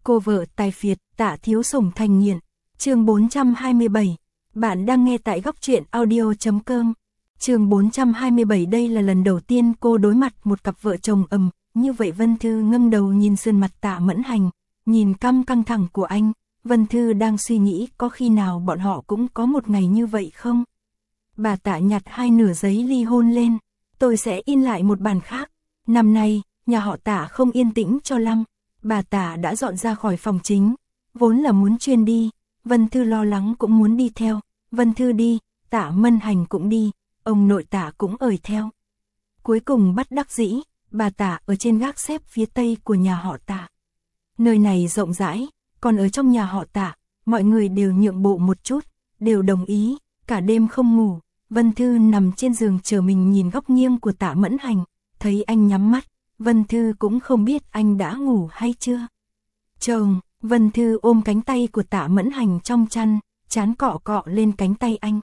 Cô vợ tài phiệt, Tạ Thiếu Sủng thành nghiện. Chương 427. Bạn đang nghe tại góc truyện audio.com. Chương 427. Đây là lần đầu tiên cô đối mặt một cặp vợ chồng như vậy. Vân Thư ngẩng đầu nhìn sườn mặt Tạ Mẫn Hành, nhìn căng thẳng của anh. Vân Thư đang suy nghĩ có khi nào bọn họ cũng có một ngày như vậy không? Bà Tạ nhặt hai nửa giấy ly hôn lên. Tôi sẽ in lại một bản khác. Năm nay, nhà họ Tạ không yên tĩnh cho lắm. Bà Tạ đã dọn ra khỏi phòng chính, vốn là muốn chuyên đi, Vân Thư lo lắng cũng muốn đi theo. Vân Thư đi, Tạ Mẫn Hành cũng đi, ông nội Tạ cũng ời theo. Cuối cùng bất đắc dĩ, bà Tạ ở trên gác xếp phía tây của nhà họ Tạ. Nơi này rộng rãi, còn ở trong nhà họ Tạ, mọi người đều nhượng bộ một chút, đều đồng ý, cả đêm không ngủ. Vân Thư nằm trên giường chờ mình nhìn góc nghiêng của Tạ Mẫn Hành, thấy anh nhắm mắt, Vân Thư cũng không biết anh đã ngủ hay chưa. Chồng, Vân Thư ôm cánh tay của Tạ Mẫn Hành trong chăn, trán cọ cọ lên cánh tay anh.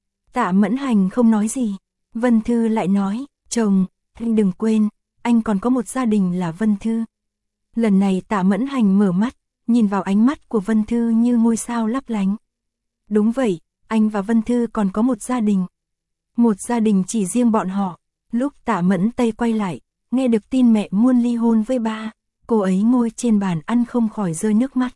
Tạ Mẫn Hành không nói gì, Vân Thư lại nói, chồng, anh đừng quên, anh còn có một gia đình là Vân Thư. Lần này Tạ Mẫn Hành mở mắt, nhìn vào ánh mắt của Vân Thư như ngôi sao lấp lánh. Đúng vậy, anh và Vân Thư còn có một gia đình. Một gia đình chỉ riêng bọn họ. Lúc Tạ Mẫn Tây quay lại, nghe được tin mẹ muốn ly hôn với ba, cô ấy ngồi trên bàn ăn không khỏi rơi nước mắt.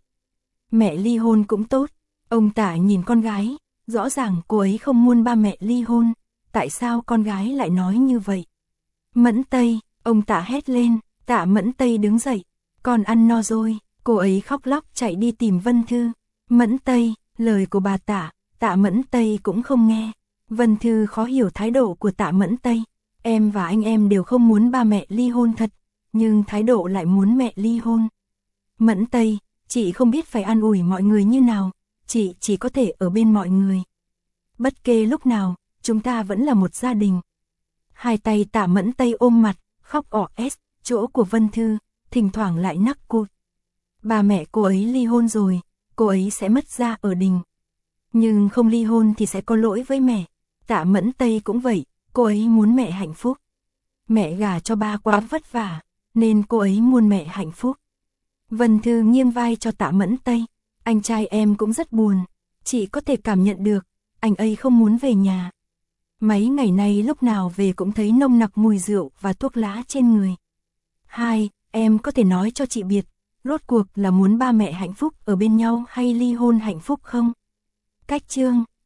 Mẹ ly hôn cũng tốt, ông Tạ nhìn con gái, rõ ràng cô ấy không muốn ba mẹ ly hôn, tại sao con gái lại nói như vậy? Mẫn Tây, ông Tạ hét lên, Tạ Mẫn Tây đứng dậy, con ăn no rồi, cô ấy khóc lóc chạy đi tìm Vân Thư. Mẫn Tây, lời của bà Tạ Mẫn Tây cũng không nghe. Vân Thư khó hiểu thái độ của Tạ Mẫn Tây. Em và anh em đều không muốn ba mẹ ly hôn thật, nhưng thái độ lại muốn mẹ ly hôn. Mẫn Tây, chị không biết phải an ủi mọi người như nào, chị chỉ có thể ở bên mọi người. Bất kể lúc nào, chúng ta vẫn là một gia đình. Hai tay Tạ Mẫn Tây ôm mặt, khóc ỏ ét, chỗ của Vân Thư, thỉnh thoảng lại nắc cụt. Ba mẹ cô ấy ly hôn rồi, cô ấy sẽ mất gia ở đình. Nhưng không ly hôn thì sẽ có lỗi với mẹ. Tạ Mẫn Tây cũng vậy, cô ấy muốn mẹ hạnh phúc. Mẹ gả cho ba quá vất vả, nên cô ấy muốn mẹ hạnh phúc. Vân Thư nghiêng vai cho Tạ Mẫn Tây, anh trai em cũng rất buồn, chị có thể cảm nhận được, anh ấy không muốn về nhà. Mấy ngày nay lúc nào về cũng thấy nồng nặc mùi rượu và thuốc lá trên người. Hai, em có thể nói cho chị biết, rốt cuộc là muốn ba mẹ hạnh phúc ở bên nhau hay ly hôn hạnh phúc không? Cách chương